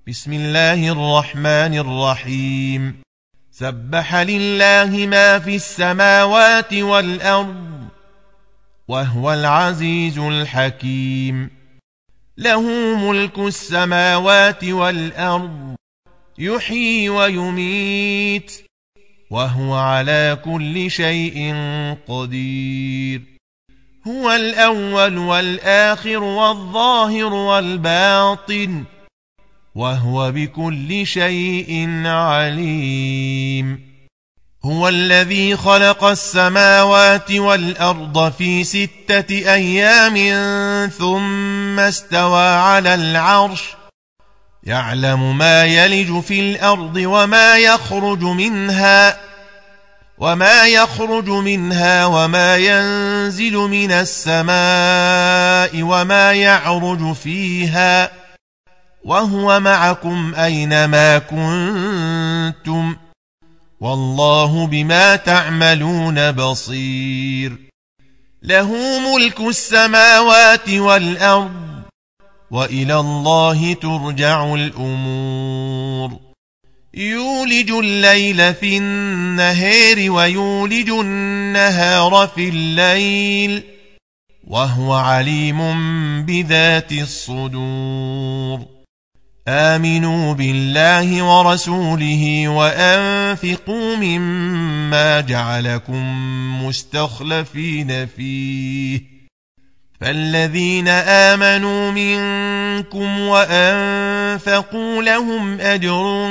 بسم الله الرحمن الرحيم. سبح لله ما في السماوات والأرض وهو العزيز الحكيم. له ملك السماوات والأرض يحيي ويميت وهو على كل شيء قدير. هو الأول والآخر والظاهر والباطن وهو بكل شيء عليم. هو الذي خلق السماوات والأرض في 6 أيام ثم استوى على العرش يعلم ما يلج في الأرض وما يخرج منها وما ينزل من السماء وما يعرج فيها وهو معكم أينما كنتم والله بما تعملون بصير. له ملك السماوات والأرض وإلى الله ترجع الأمور. يولج الليل في النهار ويولج النهار في الليل وهو عليم بذات الصدور. آمنوا بالله ورسوله وأنفقوا مما جعلكم مستخلفين فيه فالذين آمنوا منكم وأنفقوا لهم أجر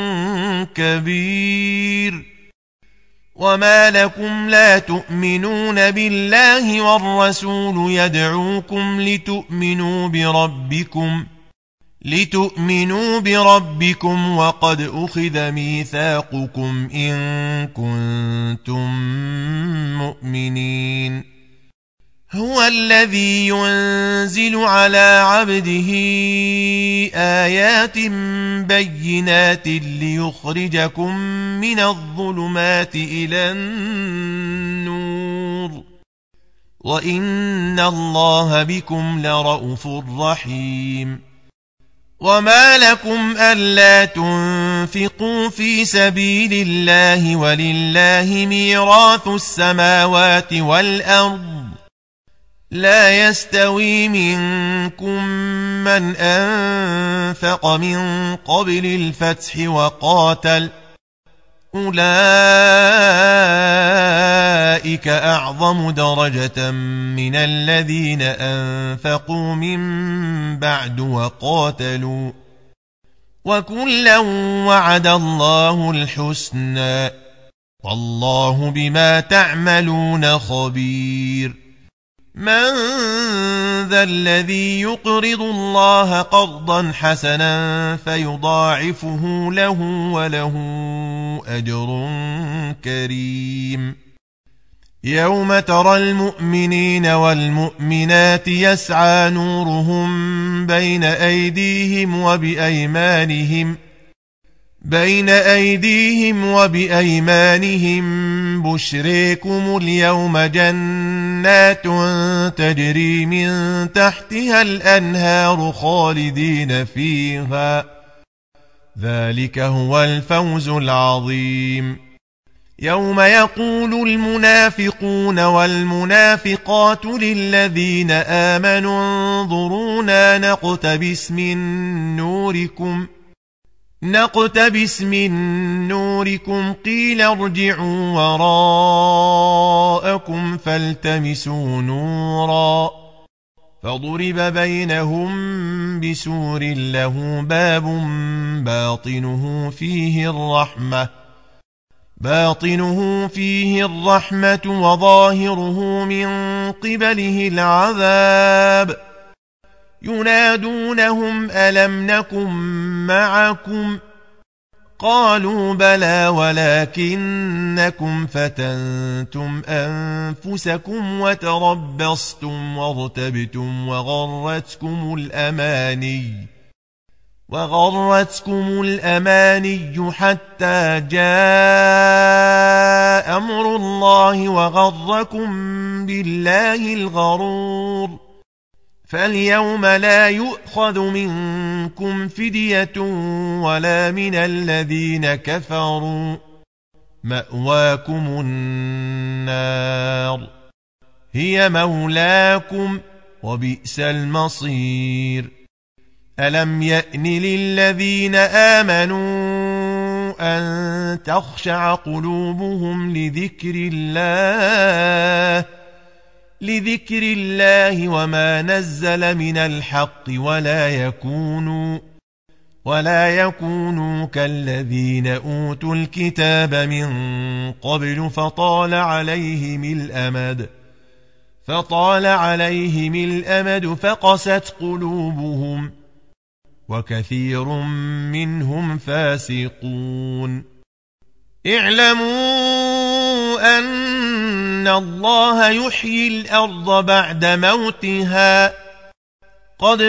كبير. وما لكم لا تؤمنون بالله والرسول يدعوكم لتؤمنوا بربكم وقد أخذ ميثاقكم إن كنتم مؤمنين. هو الذي ينزل على عبده آيات بينات ليخرجكم من الظلمات إلى النور وإن الله بكم لرءوف رحيم. وما لكم ألا تنفقوا في سبيل الله ولله ميراث السماوات والأرض لا يستوي منكم من أنفق من قبل الفتح وقاتل أولئك أعظم درجة من الذين أنفقوا من بعد وقاتلوا وكلا وعد الله الحسنى والله بما تعملون خبير. من ذا الذي يقرض الله قرضا حسنا فيضاعفه له وله أجر كريم. يوم ترى المؤمنين والمؤمنات يسعى نورهم بين أيديهم وبأيمانهم بشريكم اليوم جنات تجري من تحتها الأنهار خالدين فيها ذلك هو الفوز العظيم. يوم يقول المنافقون والمنافقات للذين آمنوا انظرونا نقتبس من نوركم قيل ارجعوا وراءكم فالتمسوا نورا فضرب بينهم بسور له باب باطنه فيه الرحمة وظاهره من قبله العذاب. ينادونهم ألم نكن معكم قالوا بلى ولكنكم فتنتم أنفسكم وتربصتم وارتبتم وغرتكم الأماني حتى جاء أمر الله وغركم بالله الغرور. فاليوم لا يؤخذ منكم فدية ولا من الذين كفروا، مأواكم النار هي مولاكم وبئس المصير. ألم يأن للذين آمنوا أن تخشع قلوبهم لذكر الله وما نزل من الحق ولا يكونوا كالذين أوتوا الكتاب من قبل فطال عليهم الأمد فقست قلوبهم وكثير منهم فاسقون. اعلموا أن الله يحيي الأرض بعد موتها، قد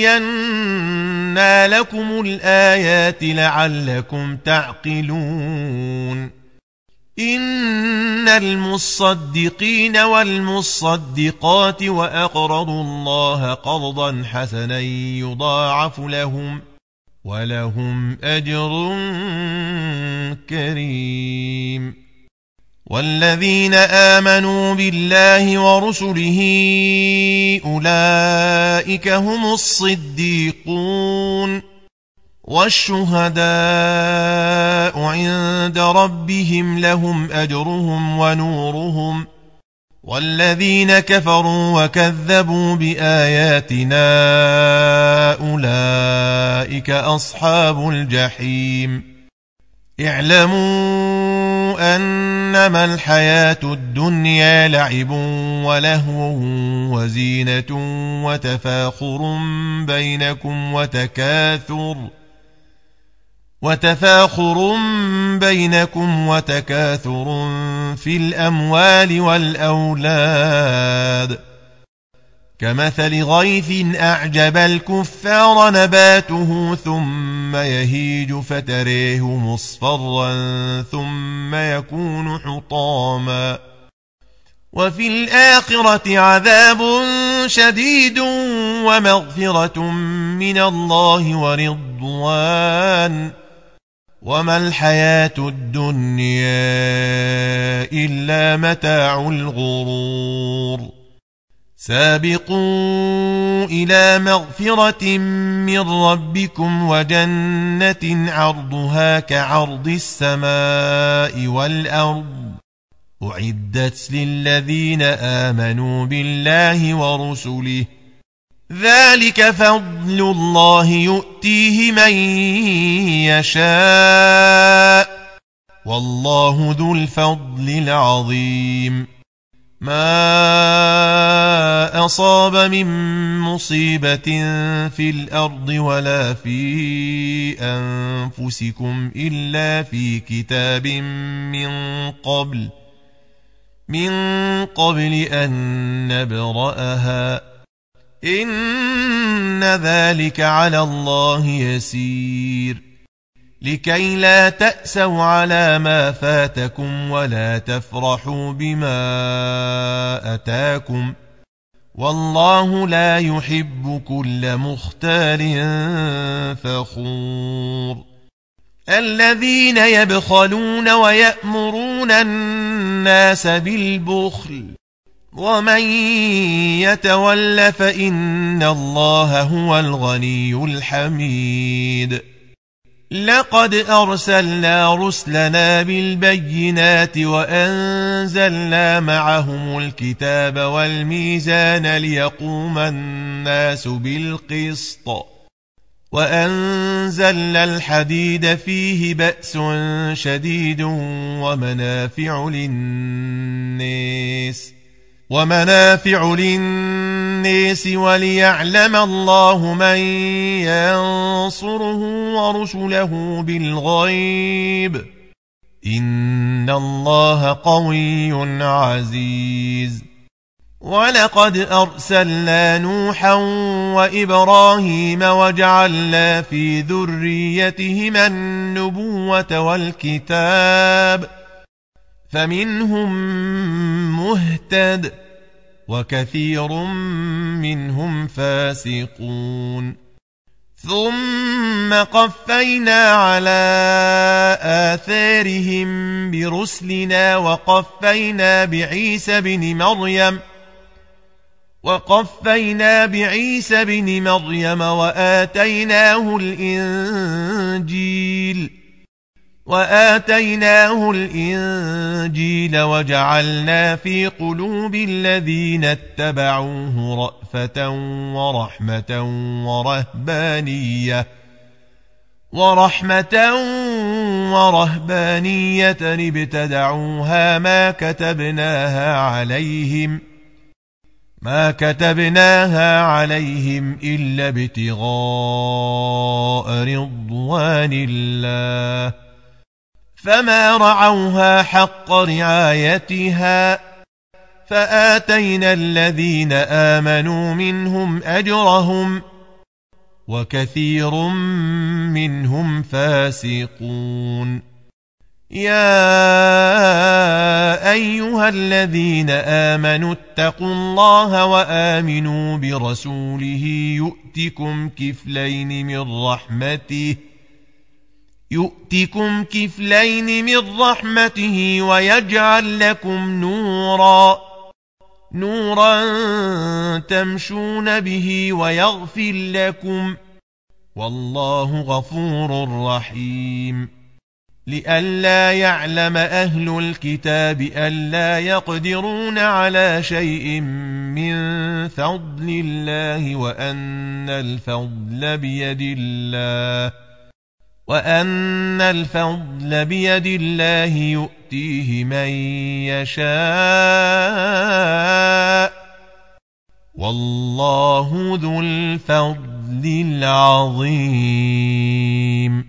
بينا لكم الآيات لعلكم تعقلون. إن المصدقين والمصدقات وأقرضوا الله قرضا حسنا يضاعف لهم ولهم أجر كريم. والذين آمنوا بالله ورسله أولئك هم الصديقون والشهداء عند ربهم لهم أجرهم ونورهم. والذين كفروا وكذبوا بآياتنا أولئك أصحاب الجحيم. اعلموا أنما الحياة الدنيا لعب ولهو وزينة وتفاخر بينكم وتكاثر في الأموال والأولاد، كمثل غيث أعجب الكفار نباته ثم يهيج فتريه مصفرا ثم يكون حطاما، وفي الآخرة عذاب شديد ومغفرة من الله ورضوان، وما الحياة الدنيا إلا متاع الغرور. سابقوا إلى مغفرة من ربكم وجنة عرضها كعرض السماء والأرض أعدت للذين آمنوا بالله ورسله، ذلك فضل الله يؤتيه من يشاء والله ذو الفضل العظيم. ما أصاب من مصيبة في الأرض ولا في أنفسكم إلا في كتاب من قبل أن نبرأها، إن ذلك على الله يسير. لكي لا تأسوا على ما فاتكم ولا تفرحوا بما أتاكم، والله لا يحب كل مختال فخور. الذين يبخلون ويأمرون الناس بالبخل ومن يتول فإن الله هو الغني الحميد. لقد أرسلنا رسلنا بالبينات وأنزلنا معهم الكتاب والميزان ليقوم الناس بالقسط، وأنزلنا الحديد فيه بأس شديد ومنافع للناس وليعلم الله من ينصره ورسله بالغيب، إن الله قوي عزيز. ولقد أرسلنا نوحا وإبراهيم وجعلنا في ذريتهما النبوة والكتاب، فمنهم مهتد وكثير منهم فاسقون ثم قفينا على آثارهم برسلنا وقفينا بعيسى بن مريم وآتيناه الإنجيل وجعلنا في قلوب الذين اتبعوه رأفة ورحمة ابتدعوها ما كتبناها عليهم إلا ابتغاء رضوان الله فما رعوها حق رعايتها فآتينا الذين آمنوا منهم أجرهم وكثير منهم فاسقون يا أيها الذين آمنوا اتقوا الله وآمنوا برسوله يؤتكم كفلين من رحمته ويجعل لكم نورا تمشون به ويغفر لكم والله غفور رحيم لئلا يعلم أهل الكتاب ألا يقدرون على شيء من فضل الله وأن الفضل بيد الله يؤتيه من يشاء والله ذو الفضل العظيم